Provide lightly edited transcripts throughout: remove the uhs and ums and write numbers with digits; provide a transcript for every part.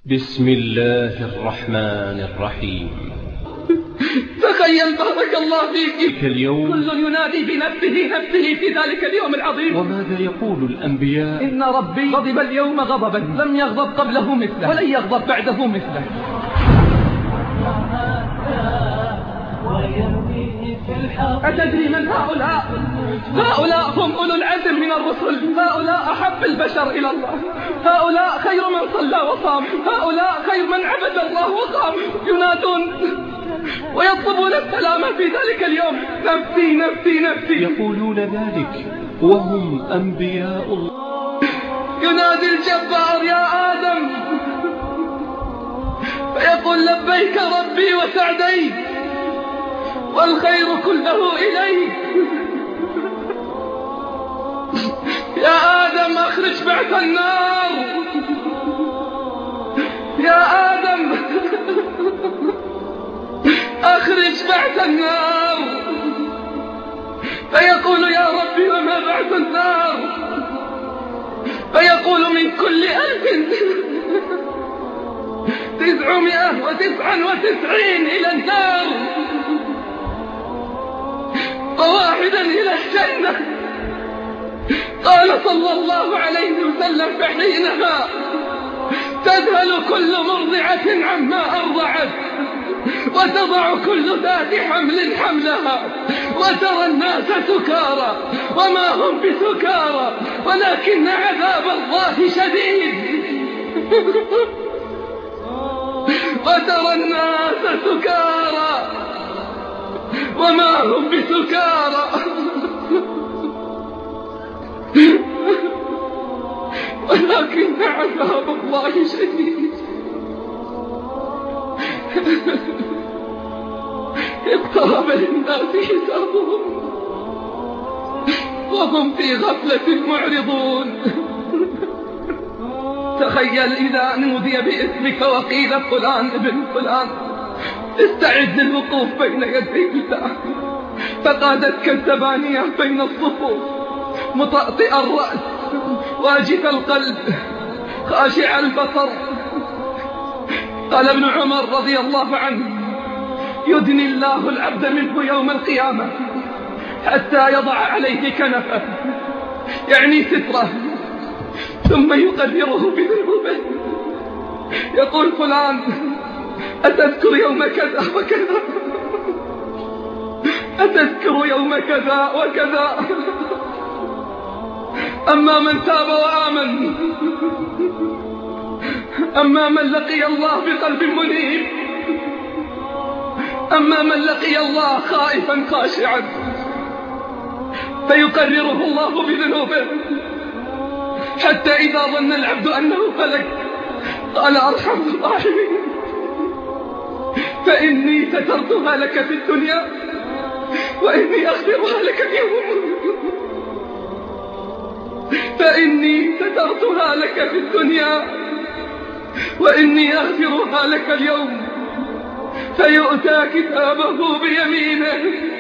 بسم الله الرحمن الرحيم. تخيل بارك الله فيك اليوم كل ينادي بنفسه نفسه في ذلك اليوم العظيم. وماذا يقول الأنبياء؟ إن ربي غضب اليوم غضبا لم يغضب قبله مثله ولن يغضب بعده مثله. أتدري من هؤلاء؟ هؤلاء هم أولو العزم من الرسل، هؤلاء أحب البشر إلى الله، هؤلاء خير من صلى وصام، هؤلاء خير من عبد الله وقام، ينادون ويطلبون السلام في ذلك اليوم. نفسي نفسي نفسي، يقولون ذلك وهم أنبياء الله. ينادي الجبار يا آدم فيقول لبيك ربي وسعديك والخير كله إليك. يا آدم أخرج بعث النار، يا آدم أخرج بعث النار. فيقول يا ربي وما بعث النار؟ فيقول من كل 1999 إلى النار وواحدا إلى الجنة. قال صلى الله عليه وسلم فحينها تذهل كل مرضعة عما أرضعت وتضع كل ذات حمل حملها وترى الناس سكارى وما هم بسكارى ولكن عذاب الله شديد. وترى الناس سكارى وما هم بسكارى ولكن عذاب الله شديد. اقترب للناس حسابهم وهم في غفلة معرضون. تخيل إذا نودي باسمك وقيل فلان ابن فلان استعد للوقوف بين يدي الله، فقادتك الزبانية بين الصفوف مطأطئ الرأس واجف القلب خاشع البصر. قال ابن عمر رضي الله عنه يدني الله العبد منه يوم القيامة حتى يضع عليه كنفه يعني ستره ثم يقدره بذنوبه. يقول فلان أتذكر يوم كذا وكذا، أتذكر يوم كذا وكذا. أما من تاب وآمن، أما من لقي الله بقلب منيب، أما من لقي الله خائفا خاشعا فيقرره الله بذنوبه حتى إذا ظن العبد أنه هلك قال أرحم الراحمين فإني سترتها لك في الدنيا وإني أغفرها لك اليوم. فإني سترتها لك في الدنيا وإني أغفرها لك اليوم. فيؤتى كتابه بيمينه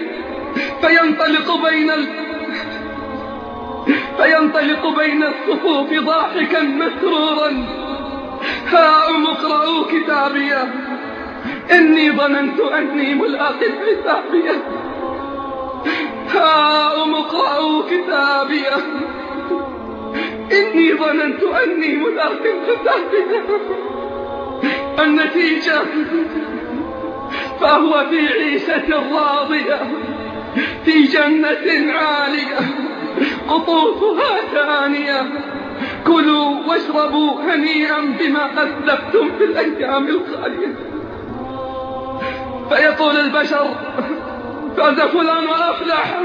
فينطلق بين الصفوف ضاحكا مسرورا هاؤم اقرءوا كتابيه إني ظننت أني ملاق حسابيه. هاؤم اقرءوا كتابيه إني ظننت أني ملاق حسابيه. النتيجة فهو في عيشة راضية في جنة عالية قطوفها دانية كلوا واشربوا هنيئا بما أسلفتم في الأيام الخالية. فيقول البشر فاز فلان وأفلح،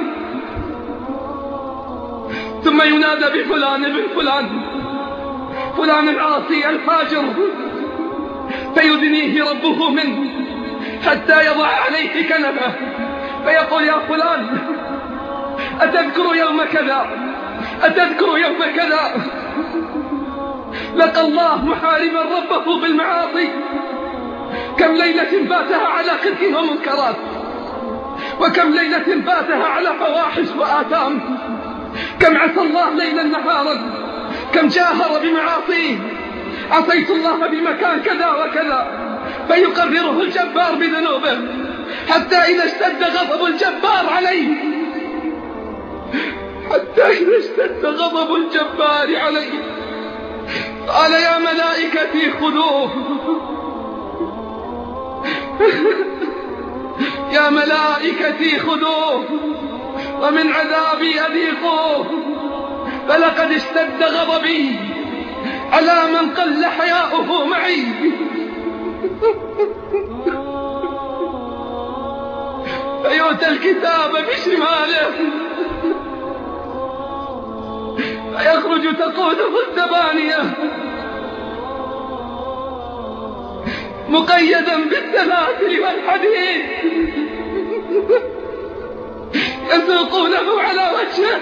ثم ينادى بفلان ابن فلان فلان العاصي الفاجر فيدنيه ربه منه حتى يضع عليه كنفه فيقول يا فلان أتذكر يوم كذا، أتذكر يوم كذا. لقى الله محاربا ربه بالمعاصي، كم ليلة باتها على خزي ومنكرات وكم ليلة باتها على فواحش وآثام. كم عصى الله ليلا نهارا، كم جاهر بمعاصيه، عصيت الله بمكان كذا وكذا، فيقرره الجبار بذنوبه، حتى إذا اشتد غضب الجبار عليه، قال يا ملائكتي خذوه يا ملائكتي خذوه ومن عذابي أذيقوه، فلقد اشتد غضبي على من قل حياؤه معي. فيؤتى الكتاب بشماله فيخرج تقوده الزبانية مقيدا بالسلاسل والحديد، يسوقونه على وجهه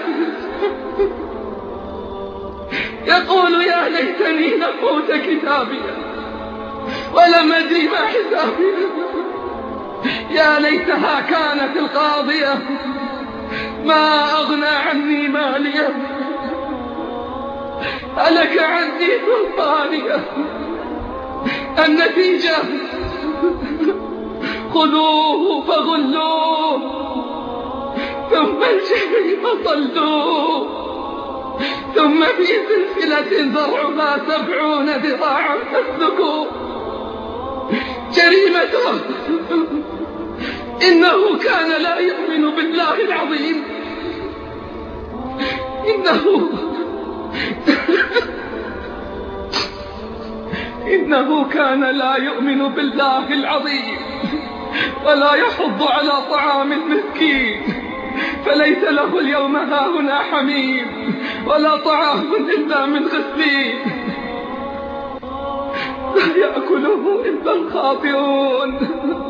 يقول يا ليتني لم أوت كتابيا ولم أدري ما حسابي، يا ليتها كانت القاضية ما أغنى عني مالية، هلك عني سلطانية. النتيجة خذوه فغلوه ثم الجحيم صلوه ثم في سلسلة ذرعها 70 ذراعا فاسلكوه. جريمته إنه كان لا يؤمن بالله العظيم، إنه كان لا يؤمن بالله العظيم ولا يحض على طعام المسكين، فليس له اليوم هاهنا حميم ولا طعام إلا من غسلين، لا يأكله إلا الخاطئون.